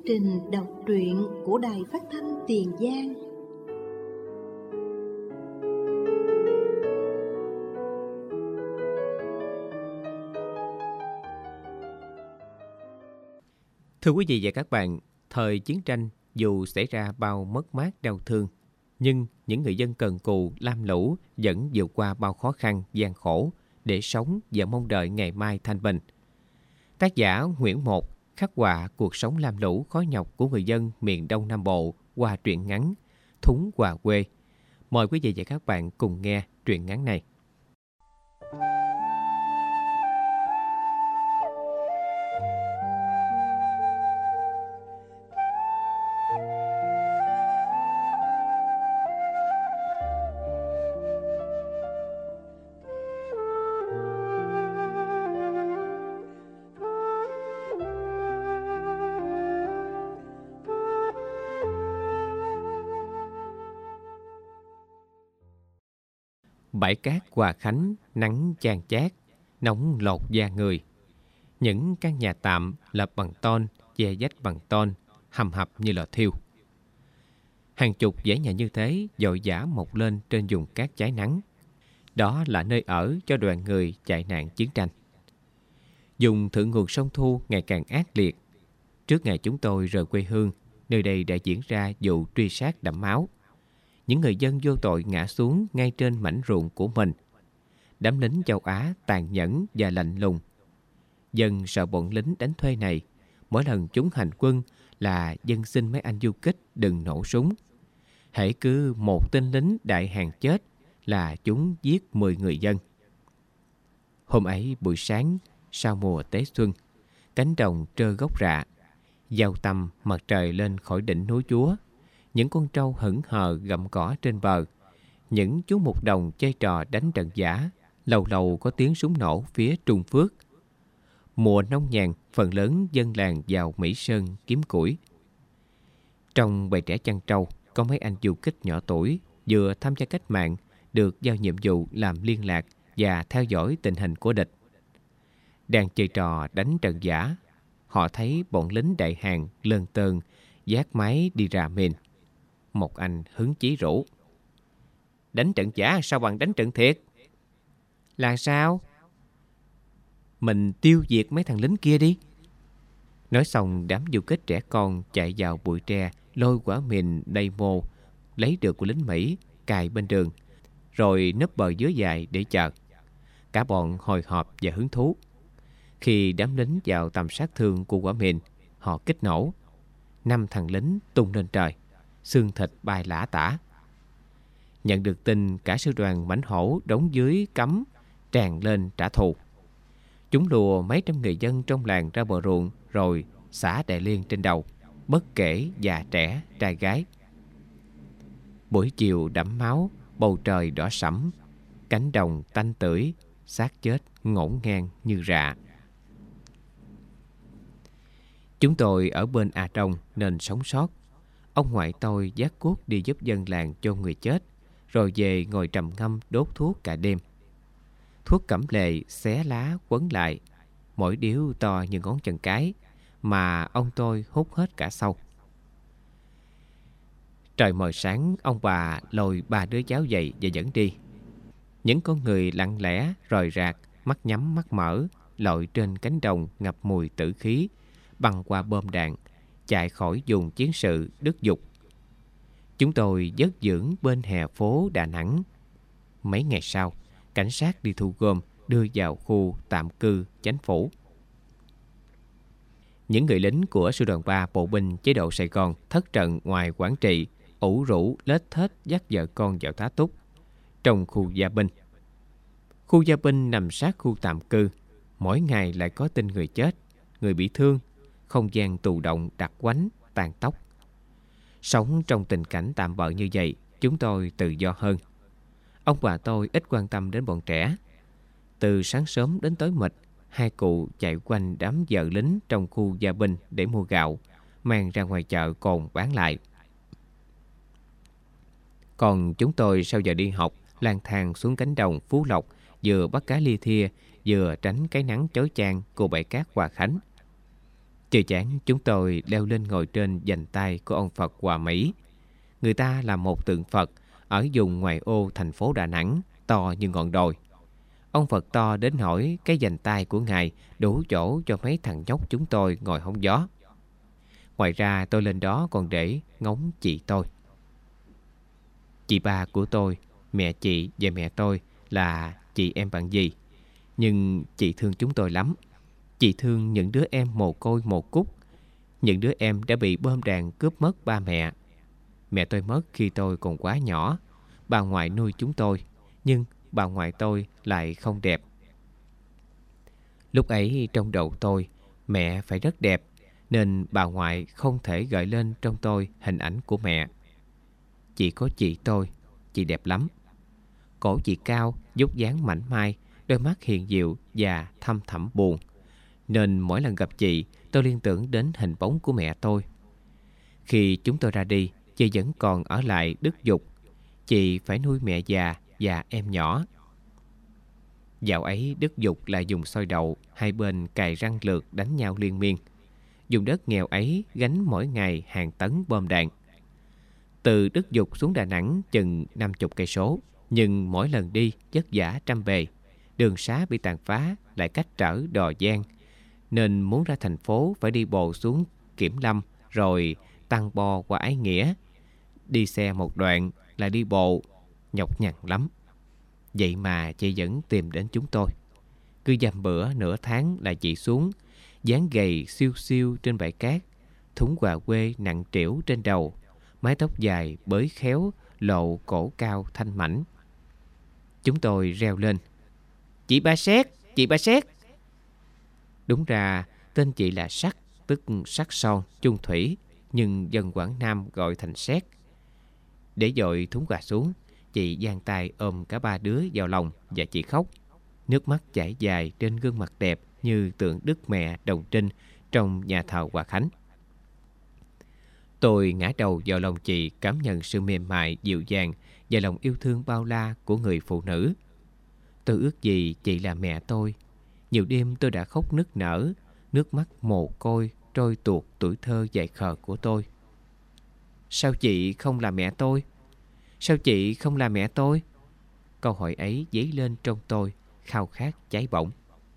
trình đọc truyện của Đài Phát thanh Tiền Giang. Thưa quý vị và các bạn, thời chiến tranh dù xảy ra bao mất mát đau thương, nhưng những người dân cần cù, lam lũ vẫn vượt qua bao khó khăn, gian khổ để sống và mong đợi ngày mai thanh bình. Tác giả Nguyễn Một khắc họa cuộc sống lam lũ khó nhọc của người dân miền Đông Nam Bộ qua truyện ngắn Thúng Quà Quê. Mời quý vị và các bạn cùng nghe truyện ngắn này. Bãi cát Hòa Khánh nắng chang chát, nóng lột da người. Những căn nhà tạm lập bằng tôn, che vách bằng tôn, hầm hập như lò thiêu. Hàng chục dãy nhà như thế dội dã mọc lên trên vùng cát cháy nắng. Đó là nơi ở cho đoàn người chạy nạn chiến tranh. Vùng thượng nguồn sông Thu ngày càng ác liệt. Trước ngày chúng tôi rời quê hương, nơi đây đã diễn ra vụ truy sát đẫm máu. Những người dân vô tội ngã xuống ngay trên mảnh ruộng của mình. Đám lính châu Á tàn nhẫn và lạnh lùng. Dân sợ bọn lính đánh thuê này. Mỗi lần chúng hành quân là dân xin mấy anh du kích đừng nổ súng. Hễ cứ một tên lính đại hàng chết là chúng giết 10 người dân. Hôm ấy buổi sáng sau mùa Tế Xuân, cánh đồng trơ gốc rạ, giao tầm mặt trời lên khỏi đỉnh núi Chúa. Những con trâu hững hờ gặm cỏ trên bờ. Những chú mục đồng chơi trò đánh trận giả. Lầu lầu có tiếng súng nổ phía Trung Phước. Mùa nông nhàn, phần lớn dân làng vào Mỹ Sơn kiếm củi. Trong bầy trẻ chăn trâu, có mấy anh du kích nhỏ tuổi vừa tham gia cách mạng, được giao nhiệm vụ làm liên lạc và theo dõi tình hình của địch. Đang chơi trò đánh trận giả, họ thấy bọn lính đại hàng lơn tơn vác máy đi ra mìn. Một anh hứng chí rủ: đánh trận giả sao bằng đánh trận thiệt? Là sao? Mình tiêu diệt mấy thằng lính kia đi. Nói xong đám du kích trẻ con chạy vào bụi tre, lôi quả mìn đầy mồ lấy được của lính Mỹ cài bên đường, rồi nấp bờ dứa dài để chờ. Cả bọn hồi hộp và hứng thú. Khi đám lính vào tầm sát thương của quả mìn, họ kích nổ. 5 thằng lính tung lên trời, xương thịt bay lả tả. Nhận được tin, cả sư đoàn mãnh hổ đóng dưới cấm tràn lên trả thù. Chúng lùa mấy trăm người dân trong làng ra bờ ruộng, rồi xả đại liên trên đầu, bất kể già trẻ trai gái. Buổi chiều đẫm máu, bầu trời đỏ sẫm, cánh đồng tanh tưởi, xác chết ngổn ngang như rạ. Chúng tôi ở bên A Đông nên sống sót. Ông ngoại tôi vác cuốc đi giúp dân làng chôn người chết, rồi về ngồi trầm ngâm đốt thuốc cả đêm. Thuốc cẩm lệ xé lá quấn lại, mỗi điếu to như ngón chân cái, mà ông tôi hút hết cả sau. Trời mờ sáng, ông bà lôi 3 đứa cháu dậy và dẫn đi. Những con người lặng lẽ, rời rạc, mắt nhắm mắt mở, lội trên cánh đồng ngập mùi tử khí, băng qua bom đạn, chạy khỏi vùng chiến sự Đức Dục. Chúng tôi vất vưởng bên hè phố Đà Nẵng. Mấy ngày sau, cảnh sát đi thu gom đưa vào khu tạm cư Chánh Phủ. Những người lính của sư đoàn 3 bộ binh chế độ Sài Gòn thất trận ngoài Quảng Trị, ủ rũ lết thết dắt vợ con vào tá túc trong khu gia binh. Khu gia binh nằm sát khu tạm cư, mỗi ngày lại có tin người chết, người bị thương, không gian tù động đặc quánh, tàn tóc. Sống trong tình cảnh tạm bợ như vậy, chúng tôi tự do hơn. Ông bà tôi ít quan tâm đến bọn trẻ. Từ sáng sớm đến tối mịt, hai cụ chạy quanh đám vợ lính trong khu gia binh để mua gạo, mang ra ngoài chợ cồn bán lại. Còn chúng tôi sau giờ đi học, lang thang xuống cánh đồng Phú Lộc, vừa bắt cá lia thia, vừa tránh cái nắng chói chang của bãi cát Hòa Khánh. Chưa chán, chúng tôi leo lên ngồi trên vành tay của ông Phật Hòa Mỹ. Người ta là một tượng Phật ở vùng ngoại ô thành phố Đà Nẵng, to như ngọn đồi. Ông Phật to đến nỗi cái vành tay của Ngài đủ chỗ cho mấy thằng nhóc chúng tôi ngồi hóng gió. Ngoài ra tôi lên đó còn để ngóng chị tôi. Chị ba của tôi, mẹ chị và mẹ tôi là chị em bạn gì. Nhưng chị thương chúng tôi lắm. Chị thương những đứa em mồ côi mồ cúc, những đứa em đã bị bom đạn cướp mất ba mẹ. Mẹ tôi mất khi tôi còn quá nhỏ. Bà ngoại nuôi chúng tôi, nhưng bà ngoại tôi lại không đẹp. Lúc ấy trong đầu tôi, mẹ phải rất đẹp, nên bà ngoại không thể gợi lên trong tôi hình ảnh của mẹ. Chỉ có chị tôi, chị đẹp lắm. Cổ chị cao, vóc dáng mảnh mai, đôi mắt hiền diệu và thăm thẳm buồn. Nên mỗi lần gặp chị, tôi liên tưởng đến hình bóng của mẹ tôi. Khi chúng tôi ra đi, chị vẫn còn ở lại Đức Dục. Chị phải nuôi mẹ già và em nhỏ. Dạo ấy Đức Dục là dùng soi đậu, hai bên cài răng lược đánh nhau liên miên. Vùng đất nghèo ấy gánh mỗi ngày hàng tấn bom đạn. Từ Đức Dục xuống Đà Nẵng chừng 50 cây số, nhưng mỗi lần đi vất vả trăm bề. Đường xá bị tàn phá, lại cách trở Đò Giang, nên muốn ra thành phố phải đi bộ xuống Kiểm Lâm, rồi tăng bo qua Ái Nghĩa. Đi xe một đoạn là đi bộ, nhọc nhằn lắm. Vậy mà chị vẫn tìm đến chúng tôi. Cứ dăm bữa nửa tháng là chị xuống, dáng gầy siêu siêu trên bãi cát, thúng quà quê nặng trĩu trên đầu, mái tóc dài bới khéo, lộ cổ cao thanh mảnh. Chúng tôi reo lên: "Chị Ba Xét, chị Ba Xét!" Đúng ra tên chị là Sắc, tức Sắc Son, chung thủy, nhưng dân Quảng Nam gọi thành Xét. Để dội thúng quà xuống, chị giang tay ôm cả ba đứa vào lòng và chị khóc. Nước mắt chảy dài trên gương mặt đẹp như tượng Đức Mẹ Đồng Trinh trong nhà thờ Hòa Khánh. Tôi ngã đầu vào lòng chị, cảm nhận sự mềm mại, dịu dàng và lòng yêu thương bao la của người phụ nữ. Tôi ước gì chị là mẹ tôi. Nhiều đêm tôi đã khóc nức nở, nước mắt mồ côi trôi tuột tuổi thơ dại khờ của tôi. Sao chị không là mẹ tôi? Sao chị không là mẹ tôi? Câu hỏi ấy dấy lên trong tôi, khao khát cháy bỏng.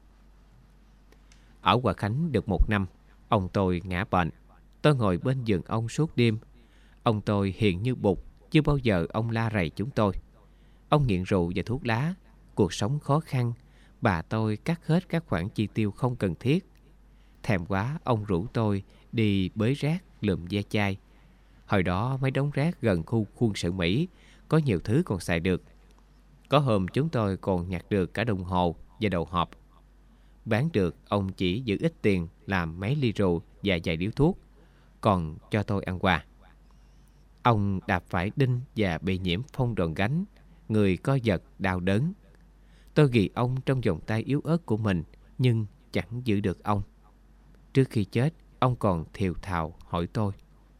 Ở Hòa Khánh được 1 năm, ông tôi ngã bệnh. Tôi ngồi bên giường ông suốt đêm. Ông tôi hiền như bụt, chưa bao giờ ông la rầy chúng tôi. Ông nghiện rượu và thuốc lá, cuộc sống khó khăn. Bà tôi cắt hết các khoản chi tiêu không cần thiết. Thèm quá, ông rủ tôi đi bới rác lượm ve chai. Hồi đó mấy đống rác gần khu khuôn sự Mỹ, có nhiều thứ còn xài được. Có hôm chúng tôi còn nhặt được cả đồng hồ và đầu hộp. Bán được, ông chỉ giữ ít tiền làm mấy ly rượu và vài điếu thuốc, còn cho tôi ăn quà. Ông đạp phải đinh và bị nhiễm phong đòn gánh, người co giật đau đớn. Tôi ghi ông trong vòng tay yếu ớt của mình, nhưng chẳng giữ được ông. Trước khi chết, ông còn thều thào hỏi tôi: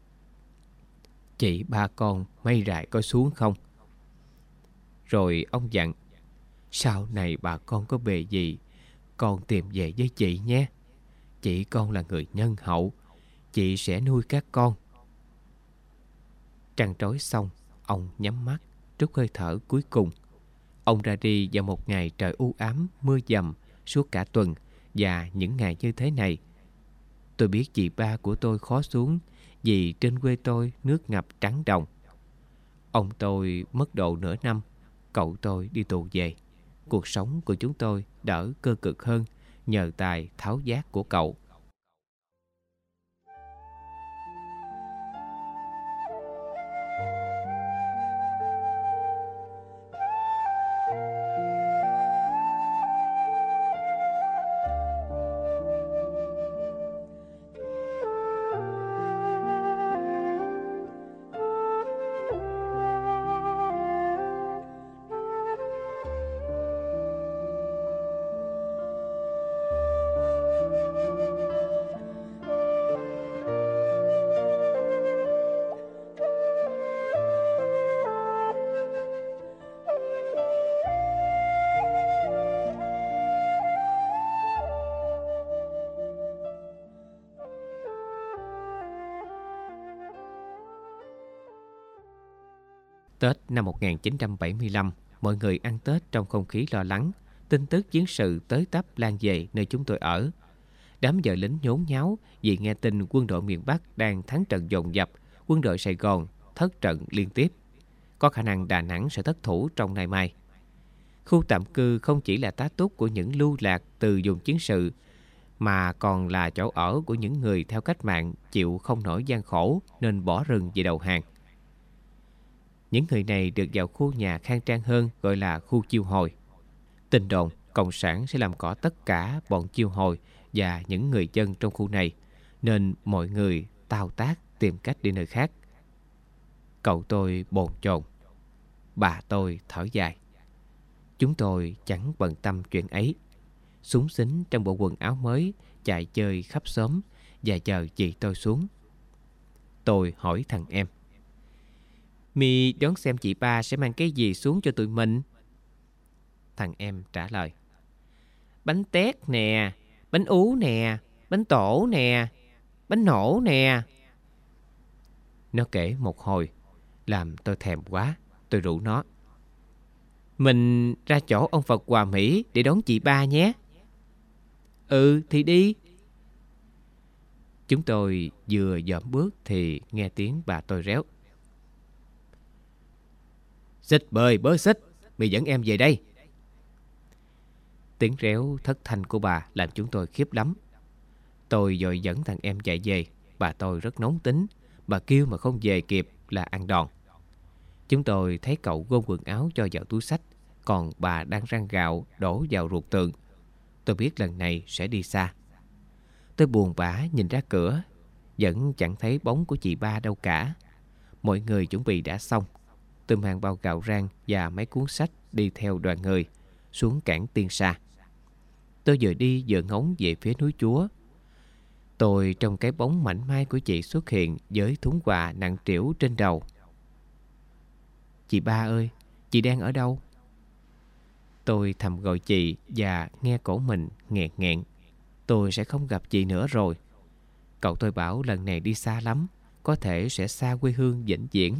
"Chị ba con mây rại có xuống không?" Rồi ông dặn: "Sau này bà con có bề gì, con tìm về với chị nhé. Chị con là người nhân hậu, chị sẽ nuôi các con." Trăn trối xong, ông nhắm mắt, trút hơi thở cuối cùng. Ông ra đi vào một ngày trời u ám, mưa dầm suốt cả tuần. Và những ngày như thế này, tôi biết chị ba của tôi khó xuống, vì trên quê tôi nước ngập trắng đồng. Ông tôi mất độ nửa năm, cậu tôi đi tù về. Cuộc sống của chúng tôi đỡ cơ cực hơn nhờ tài tháo vát của cậu. Tết năm 1975, mọi người ăn Tết trong không khí lo lắng. Tin tức chiến sự tới tấp lan về nơi chúng tôi ở. Đám vợ lính nhốn nháo vì nghe tin quân đội miền Bắc đang thắng trận dồn dập, quân đội Sài Gòn thất trận liên tiếp. Có khả năng Đà Nẵng sẽ thất thủ trong ngày mai. Khu tạm cư không chỉ là tá túc của những lưu lạc từ vùng chiến sự, mà còn là chỗ ở của những người theo cách mạng chịu không nổi gian khổ nên bỏ rừng về đầu hàng. Những người này được vào khu nhà khang trang hơn gọi là khu chiêu hồi. Tin đồn Cộng sản sẽ làm cỏ tất cả bọn chiêu hồi và những người dân trong khu này, nên mọi người tao tác tìm cách đi nơi khác. Cậu tôi bồn chồn, bà tôi thở dài. Chúng tôi chẳng bận tâm chuyện ấy, xúng xính trong bộ quần áo mới chạy chơi khắp xóm và chờ chị tôi xuống. Tôi hỏi thằng em: "Mi đoán xem chị ba sẽ mang cái gì xuống cho tụi mình?" Thằng em trả lời: "Bánh tét nè, bánh ú nè, bánh tổ nè, bánh nổ nè." Nó kể một hồi làm tôi thèm quá. Tôi rủ nó: "Mình ra chỗ ông Phật Hòa Mỹ để đón chị ba nhé." "Ừ thì đi." Chúng tôi vừa dõm bước thì nghe tiếng bà tôi réo: "Xích bơi bớ xích, mày dẫn em về đây." Tiếng réo thất thanh của bà làm chúng tôi khiếp lắm. Tôi vội dẫn thằng em chạy về. Bà tôi rất nóng tính, bà kêu mà không về kịp là ăn đòn. Chúng tôi thấy cậu gom quần áo cho vào túi xách, còn bà đang rang gạo đổ vào ruột tượng. Tôi biết lần này sẽ đi xa. Tôi buồn bã nhìn ra cửa, vẫn chẳng thấy bóng của chị ba đâu cả. Mọi người chuẩn bị đã xong. Tôi mang bao gạo rang và mấy cuốn sách đi theo đoàn người xuống cảng Tiên Sa. Tôi vừa đi vừa ngóng về phía núi Chúa. Tôi trong cái bóng mảnh mai của chị xuất hiện với thúng quà nặng trĩu trên đầu. "Chị ba ơi, chị đang ở đâu?" Tôi thầm gọi chị và nghe cổ mình nghẹt nghẹn. Tôi sẽ không gặp chị nữa rồi. Cậu tôi bảo lần này đi xa lắm, có thể sẽ xa quê hương vĩnh viễn.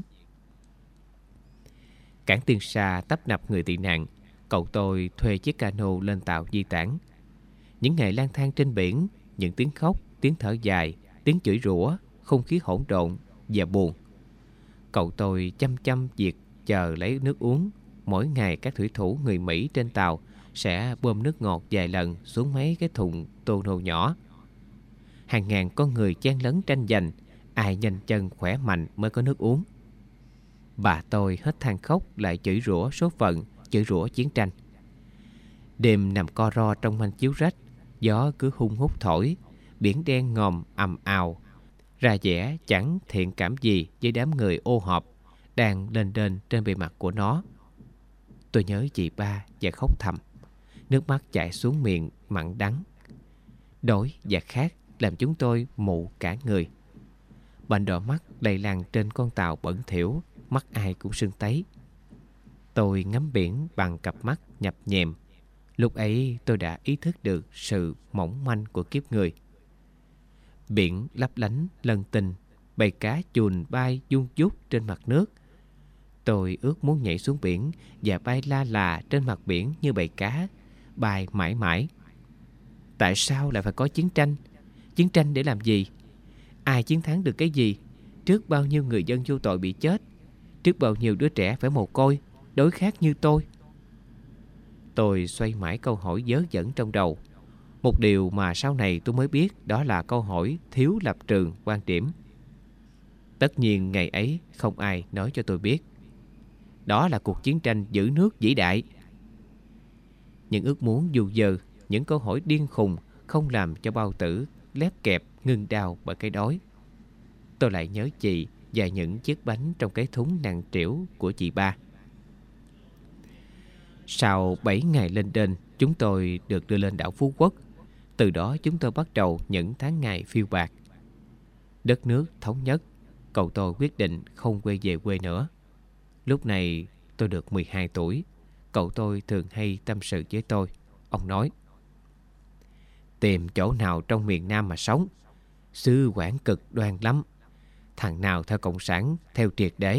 Cảng Tiên Sa tấp nập người tị nạn. Cậu tôi thuê chiếc cano lên tàu di tản. Những ngày lang thang trên biển, những tiếng khóc, tiếng thở dài, tiếng chửi rủa, không khí hỗn độn và buồn. Cậu tôi chăm chăm việc chờ lấy nước uống. Mỗi ngày các thủy thủ người Mỹ trên tàu sẽ bơm nước ngọt vài lần xuống mấy cái thùng tô nô nhỏ. Hàng ngàn con người chen lấn tranh giành, ai nhanh chân khỏe mạnh mới có nước uống. Bà tôi hết than khóc lại chửi rủa số phận, chửi rủa chiến tranh. Đêm nằm co ro trong manh chiếu rách, gió cứ hung hút thổi, biển đen ngòm ầm ào, ra vẻ chẳng thiện cảm gì với đám người ô họp đang lên đên trên bề mặt của nó. Tôi nhớ chị ba và khóc thầm, nước mắt chảy xuống miệng mặn đắng. Đói và khát làm chúng tôi mụ cả người. Bệnh đỏ mắt lây lan trên con tàu bẩn thỉu, mắt ai cũng sưng tấy. Tôi ngắm biển bằng cặp mắt nhập nhèm. Lúc ấy tôi đã ý thức được sự mỏng manh của kiếp người. Biển lấp lánh lân tinh, bầy cá chùn bay vun vút trên mặt nước. Tôi ước muốn nhảy xuống biển và bay la là trên mặt biển như bầy cá, bay mãi mãi. Tại sao lại phải có chiến tranh? Chiến tranh để làm gì? Ai chiến thắng được cái gì? Trước bao nhiêu người dân vô tội bị chết, trước bao nhiêu đứa trẻ phải mồ côi, đói khát như tôi. Tôi xoay mãi câu hỏi vớ vẩn trong đầu. Một điều mà sau này tôi mới biết đó là câu hỏi thiếu lập trường quan điểm. Tất nhiên ngày ấy không ai nói cho tôi biết. Đó là cuộc chiến tranh giữ nước vĩ đại. Những ước muốn dù dơ, những câu hỏi điên khùng không làm cho bao tử lép kẹp ngưng đau bởi cái đói. Tôi lại nhớ chị và những chiếc bánh trong cái thúng nặng trĩu của chị ba. Sau 7 ngày lên đên, chúng tôi được đưa lên đảo Phú Quốc. Từ đó chúng tôi bắt đầu những tháng ngày phiêu bạt. Đất nước thống nhất, cậu tôi quyết định không quay về quê nữa. Lúc này tôi được 12 tuổi. Cậu tôi thường hay tâm sự với tôi. Ông nói: "Tìm chỗ nào trong miền Nam mà sống, xứ Quảng cực đoan lắm. Thằng nào theo cộng sản, theo triệt để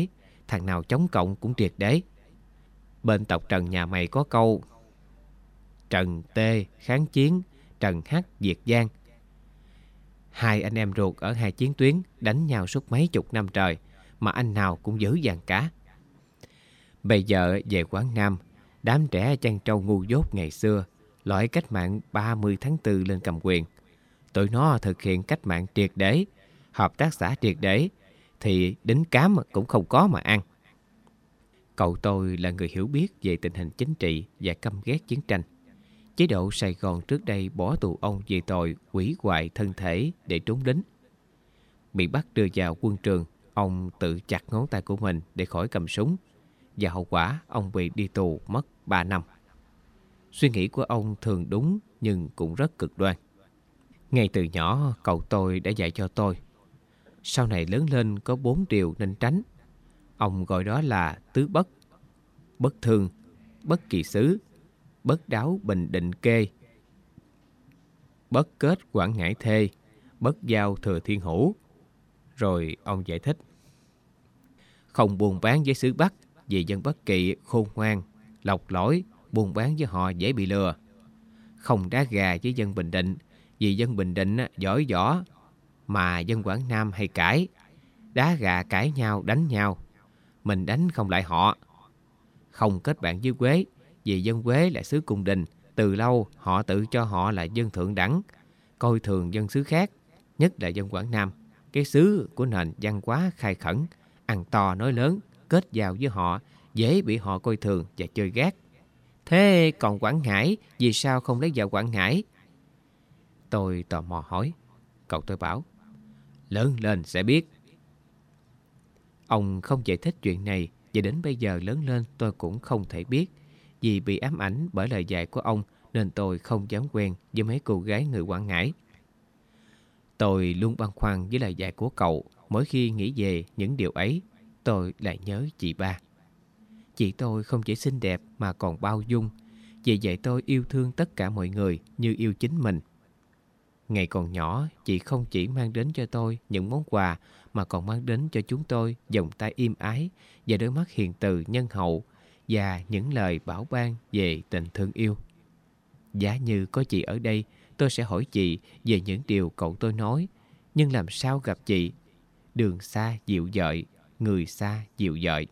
thằng nào chống cộng cũng triệt để. Bên tộc Trần nhà mày có câu Trần Tê kháng chiến, Trần Hắc diệt Giang. Hai anh em ruột ở hai chiến tuyến đánh nhau suốt mấy chục năm trời mà anh nào cũng dữ dằn cả. Bây giờ về Quảng Nam, đám trẻ chăn trâu ngu dốt ngày xưa loại cách mạng 30 tháng 4 lên cầm quyền. Tụi nó thực hiện cách mạng triệt để, hợp tác xã triệt để, thì đính cám cũng không có mà ăn. Cậu tôi là người hiểu biết về tình hình chính trị và căm ghét chiến tranh. Chế độ Sài Gòn trước đây bỏ tù ông vì tội hủy hoại thân thể để trốn lính. Bị bắt đưa vào quân trường, ông tự chặt ngón tay của mình để khỏi cầm súng. Và hậu quả ông bị đi tù mất 3 năm. Suy nghĩ của ông thường đúng nhưng cũng rất cực đoan. Ngay từ nhỏ cậu tôi đã dạy cho tôi. Sau này lớn lên có 4 điều nên tránh. Ông gọi đó là tứ bất: bất thương, bất kỳ xứ, bất đáo bình định kê, bất kết quảng ngãi thê, bất giao thừa thiên hữu. Rồi ông giải thích: không buôn bán với xứ Bắc vì dân Bắc Kỵ khôn ngoan, lọc lỗi, buôn bán với họ dễ bị lừa. Không đá gà với dân Bình Định vì dân Bình Định giỏi võ, mà dân Quảng Nam hay cãi, đá gà cãi nhau đánh nhau, mình đánh không lại họ. Không kết bạn với Quế vì dân Quế là xứ cung đình, từ lâu họ tự cho họ là dân thượng đẳng, coi thường dân xứ khác, nhất là dân Quảng Nam, cái xứ của nền văn hóa khai khẩn, ăn to nói lớn, kết giao với họ dễ bị họ coi thường và chơi gác. Thế còn Quảng Ngãi vì sao không lấy vợ Quảng Ngãi? Tôi tò mò hỏi. Cậu tôi bảo: lớn lên sẽ biết. Ông không giải thích chuyện này, và đến bây giờ lớn lên tôi cũng không thể biết. Vì bị ám ảnh bởi lời dạy của ông nên tôi không dám quen với mấy cô gái người Quảng Ngãi. Tôi luôn băn khoăn với lời dạy của cậu. Mỗi khi nghĩ về những điều ấy, tôi lại nhớ chị ba. Chị tôi không chỉ xinh đẹp mà còn bao dung. Chị dạy tôi yêu thương tất cả mọi người như yêu chính mình. Ngày còn nhỏ, chị không chỉ mang đến cho tôi những món quà mà còn mang đến cho chúng tôi vòng tay im ái và đôi mắt hiền từ nhân hậu và những lời bảo ban về tình thương yêu. Giả như có chị ở đây, tôi sẽ hỏi chị về những điều cậu tôi nói. Nhưng làm sao gặp chị? Đường xa dịu dợi, người xa dịu dợi.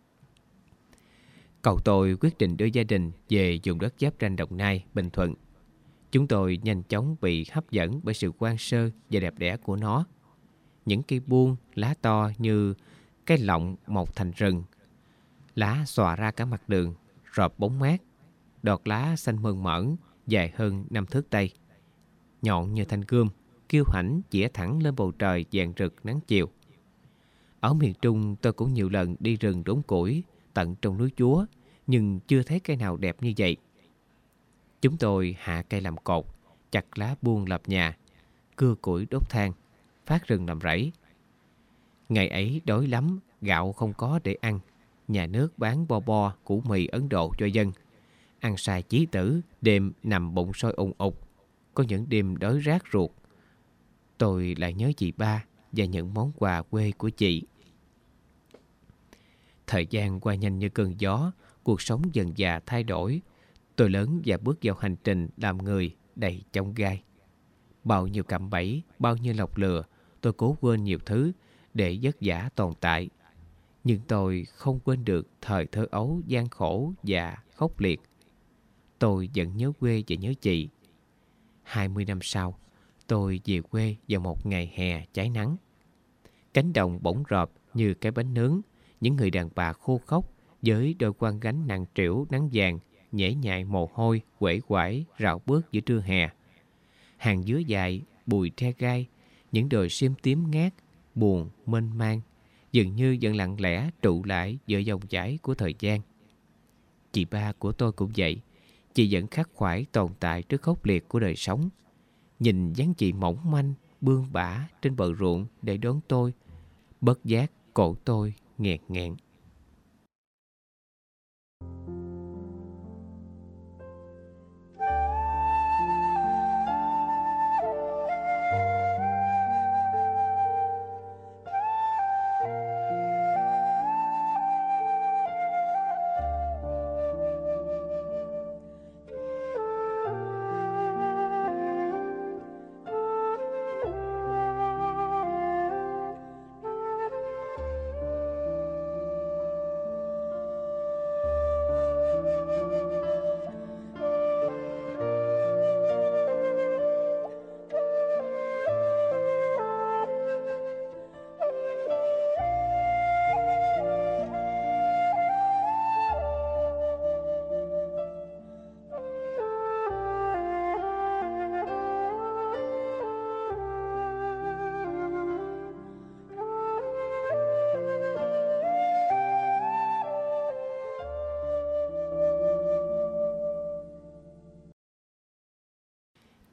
Cậu tôi quyết định đưa gia đình về vùng đất giáp ranh Đồng Nai, Bình Thuận. Chúng tôi nhanh chóng bị hấp dẫn bởi sự quan sơ và đẹp đẽ của nó. Những cây buông, lá to như cái lọng mọc thành rừng. Lá xòa ra cả mặt đường, rợp bóng mát. Đọt lá xanh mơn mởn, dài hơn 5 thước tay. Nhọn như thanh gươm, kiêu hãnh chĩa thẳng lên bầu trời vàng rực nắng chiều. Ở miền Trung tôi cũng nhiều lần đi rừng đốn củi tận trong núi Chúa, nhưng chưa thấy cây nào đẹp như vậy. Chúng tôi hạ cây làm cột, chặt lá buông lập nhà, cưa củi đốt than, phát rừng làm rẫy. Ngày ấy đói lắm, gạo không có để ăn. Nhà nước bán bo bo, củ mì Ấn Độ cho dân. Ăn xài chí tử, đêm nằm bụng sôi ùng ục. Có những đêm đói rát ruột. Tôi lại nhớ chị ba và những món quà quê của chị. Thời gian qua nhanh như cơn gió, cuộc sống dần dà thay đổi. Tôi lớn và bước vào hành trình làm người đầy chông gai. Bao nhiêu cạm bẫy, bao nhiêu lọc lừa, tôi cố quên nhiều thứ để vất vả tồn tại. Nhưng tôi không quên được thời thơ ấu gian khổ và khốc liệt. Tôi vẫn nhớ quê và nhớ chị. 20 năm sau, tôi về quê vào một ngày hè cháy nắng. Cánh đồng bỗng rộp như cái bánh nướng, những người đàn bà khô khốc với đôi quan gánh nặng trĩu nắng vàng, nhễ nhại mồ hôi, uể oải rảo bước giữa trưa hè. Hàng dứa dài, bụi tre gai, những đồi sim tím ngát, buồn, mênh mang, dường như vẫn lặng lẽ trụ lại giữa dòng chảy của thời gian. Chị ba của tôi cũng vậy, chị vẫn khắc khoải tồn tại trước khốc liệt của đời sống. Nhìn dáng chị mỏng manh, bươn bả trên bờ ruộng để đón tôi, bất giác cổ tôi nghẹt nghẹn.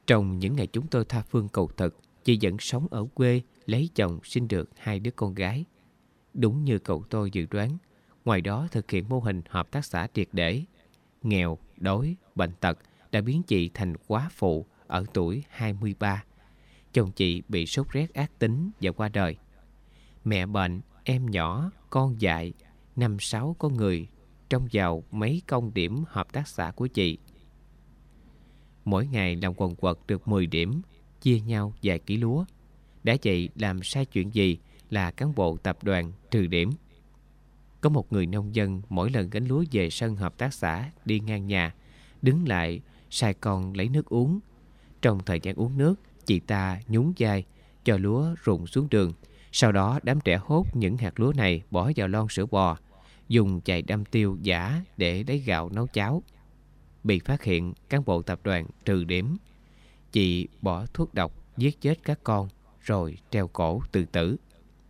Trong những ngày chúng tôi tha phương cầu thực, chị vẫn sống ở quê, lấy chồng, sinh được 2 đứa con gái. Đúng như cậu tôi dự đoán, ngoài đó thực hiện mô hình hợp tác xã triệt để. Nghèo, đói, bệnh tật đã biến chị thành quá phụ ở tuổi 23. Chồng chị bị sốt rét ác tính và qua đời. Mẹ bệnh, em nhỏ, con dại, 5-6 con người trông vào mấy công điểm hợp tác xã của chị. Mỗi ngày làm quần quật được 10 điểm, chia nhau vài ký lúa. Đã vậy làm sai chuyện gì là cán bộ tập đoàn trừ điểm. Có một người nông dân mỗi lần gánh lúa về sân hợp tác xã đi ngang nhà, đứng lại sai con lấy nước uống. Trong thời gian uống nước, chị ta nhún vai cho lúa rụng xuống đường. Sau đó đám trẻ hốt những hạt lúa này bỏ vào lon sữa bò, dùng chày đâm tiêu giả để lấy gạo nấu cháo. Bị phát hiện, cán bộ tập đoàn trừ điểm. Chị bỏ thuốc độc giết chết các con rồi treo cổ tự tử.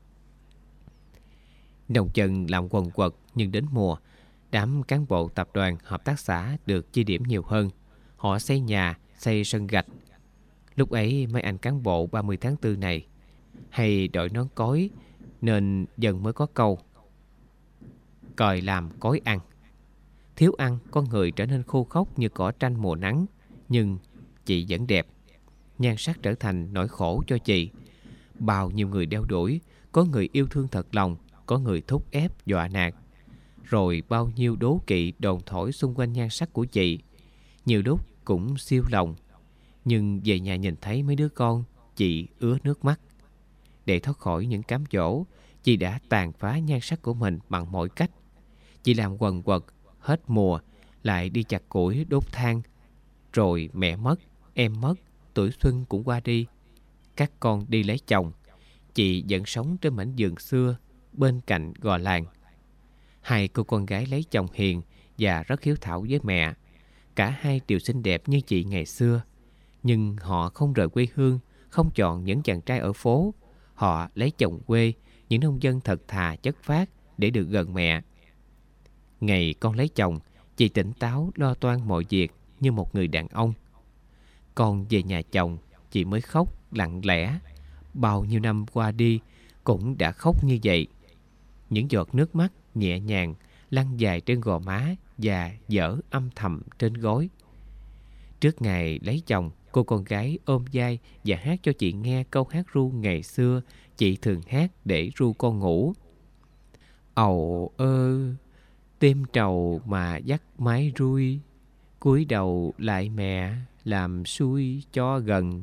Nông dân làm quần quật, nhưng đến mùa, đám cán bộ tập đoàn hợp tác xã được chia điểm nhiều hơn. Họ xây nhà, xây sân gạch. Lúc ấy mấy anh cán bộ 30 tháng 4 này hay đội nón cối, nên dần mới có câu còi làm cối ăn. Thiếu ăn, con người trở nên khô khốc như cỏ tranh mùa nắng. Nhưng chị vẫn đẹp. Nhan sắc trở thành nỗi khổ cho chị. Bao nhiêu người đeo đuổi, có người yêu thương thật lòng, có người thúc ép dọa nạt. Rồi bao nhiêu đố kỵ đồn thổi xung quanh nhan sắc của chị. Nhiều lúc cũng siêu lòng. Nhưng về nhà nhìn thấy mấy đứa con, chị ứa nước mắt. Để thoát khỏi những cám dỗ, chị đã tàn phá nhan sắc của mình bằng mọi cách. Chị làm quần quật, hết mùa lại đi chặt củi đốt than. Rồi mẹ mất, em mất, tuổi xuân cũng qua đi. Các con đi lấy chồng. Chị vẫn sống trên mảnh vườn xưa bên cạnh gò làng. 2 cô con gái lấy chồng hiền và rất hiếu thảo với mẹ. Cả hai đều xinh đẹp như chị ngày xưa. Nhưng họ không rời quê hương, không chọn những chàng trai ở phố. Họ lấy chồng quê, những nông dân thật thà chất phác để được gần mẹ. Ngày con lấy chồng, chị tỉnh táo lo toan mọi việc như một người đàn ông. Con về nhà chồng, chị mới khóc lặng lẽ. Bao nhiêu năm qua đi cũng đã khóc như vậy. Những giọt nước mắt nhẹ nhàng lăn dài trên gò má và dở âm thầm trên gối. Trước ngày lấy chồng, cô con gái ôm vai và hát cho chị nghe câu hát ru ngày xưa chị thường hát để ru con ngủ. Ầu ơ, tim trầu mà dắt mái rui, cúi đầu lại mẹ làm xuôi cho gần.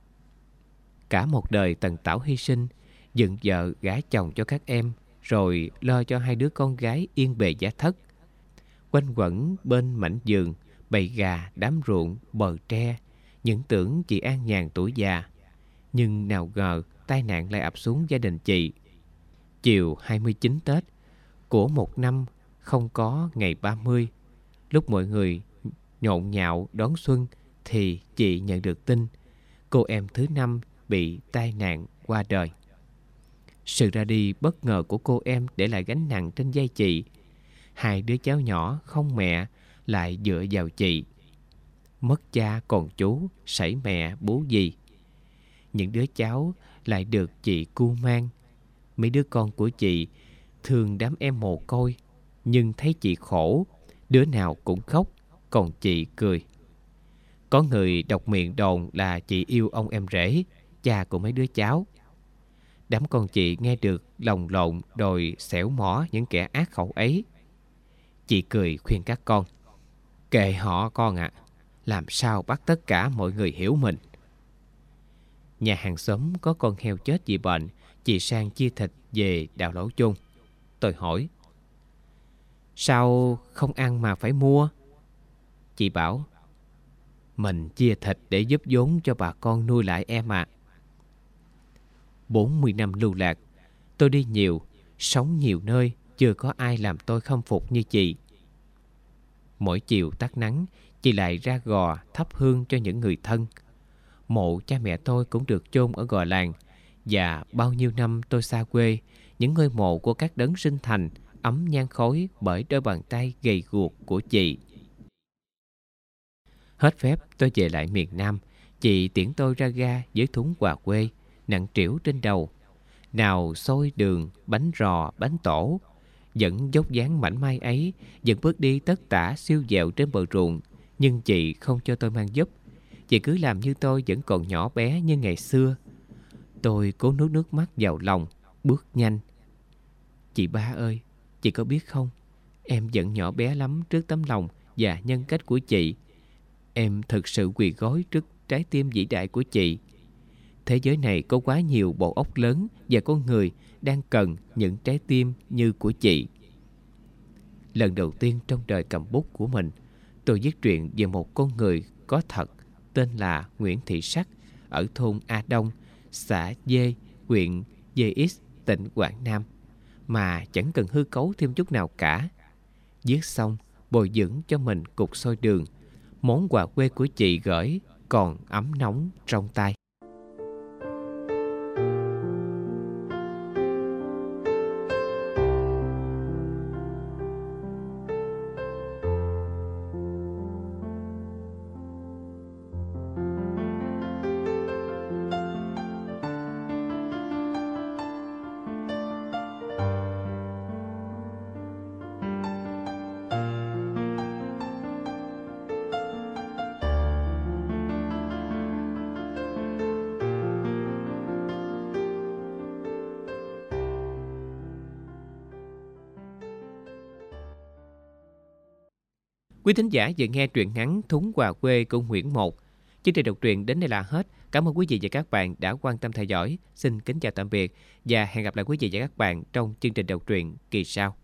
Cả một đời tần tảo hy sinh, dựng vợ gả chồng cho các em, rồi lo cho 2 đứa con gái yên bề gia thất. Quanh quẩn bên mảnh vườn, bầy gà, đám ruộng, bờ tre, những tưởng chị an nhàn tuổi già. Nhưng nào ngờ tai nạn lại ập xuống gia đình chị. Chiều 29 Tết của một năm không có ngày 30, lúc mọi người nhộn nhạo đón xuân, thì chị nhận được tin cô em thứ 5 bị tai nạn qua đời. Sự ra đi bất ngờ của cô em để lại gánh nặng trên vai chị. 2 đứa cháu nhỏ không mẹ lại dựa vào chị. Mất cha còn chú, sảy mẹ bú gì. Những đứa cháu lại được chị cu mang. Mấy đứa con của chị thương đám em mồ côi, nhưng thấy chị khổ, đứa nào cũng khóc, còn chị cười. Có người độc miệng đồn là chị yêu ông em rể, cha của mấy đứa cháu. Đám con chị nghe được lồng lộn đòi xẻo mỏ những kẻ ác khẩu ấy. Chị cười khuyên các con: kệ họ con ạ, làm sao bắt tất cả mọi người hiểu mình. Nhà hàng xóm có con heo chết vì bệnh, chị sang chia thịt về đào lẩu chung. Tôi hỏi: sao không ăn mà phải mua? Chị bảo: mình chia thịt để giúp vốn cho bà con nuôi lại em ạ. 40 năm lưu lạc, tôi đi nhiều, sống nhiều nơi, chưa có ai làm tôi khâm phục như chị. Mỗi chiều tắt nắng, chị lại ra gò thắp hương cho những người thân. Mộ cha mẹ tôi cũng được chôn ở gò làng. Và bao nhiêu năm tôi xa quê, những ngôi mộ của các đấng sinh thành ấm nhang khói bởi đôi bàn tay gầy guộc của chị. Hết phép tôi về lại miền Nam Chị tiễn tôi ra ga với thúng quà quê nặng trĩu trên đầu. Nào xôi đường, bánh rò, bánh tổ. Vẫn dốc dáng mảnh mai ấy, vẫn bước đi tất tả siêu dẹo trên bờ ruộng. Nhưng chị không cho tôi mang giúp. Chị cứ làm như tôi vẫn còn nhỏ bé như ngày xưa. Tôi cố nuốt nước mắt vào lòng, bước nhanh. Chị ba ơi, chị có biết không, em vẫn nhỏ bé lắm trước tấm lòng và nhân cách của chị. Em thực sự quỳ gối trước trái tim vĩ đại của chị. Thế giới này có quá nhiều bộ óc lớn và con người đang cần những trái tim như của chị. Lần đầu tiên trong đời cầm bút của mình, tôi viết truyện về một con người có thật tên là Nguyễn Thị Sắc ở thôn A Đông, xã Dê, huyện Dê-X, tỉnh Quảng Nam, mà chẳng cần hư cấu thêm chút nào cả. Viết xong, bồi dưỡng cho mình cục xôi đường, món quà quê của chị gửi còn ấm nóng trong tay. Quý thính giả vừa nghe truyện ngắn Thúng Quà Quê của Nguyễn Một. Chương trình đọc truyện đến đây là hết. Cảm ơn quý vị và các bạn đã quan tâm theo dõi. Xin kính chào tạm biệt và hẹn gặp lại quý vị và các bạn trong chương trình đọc truyện kỳ sau.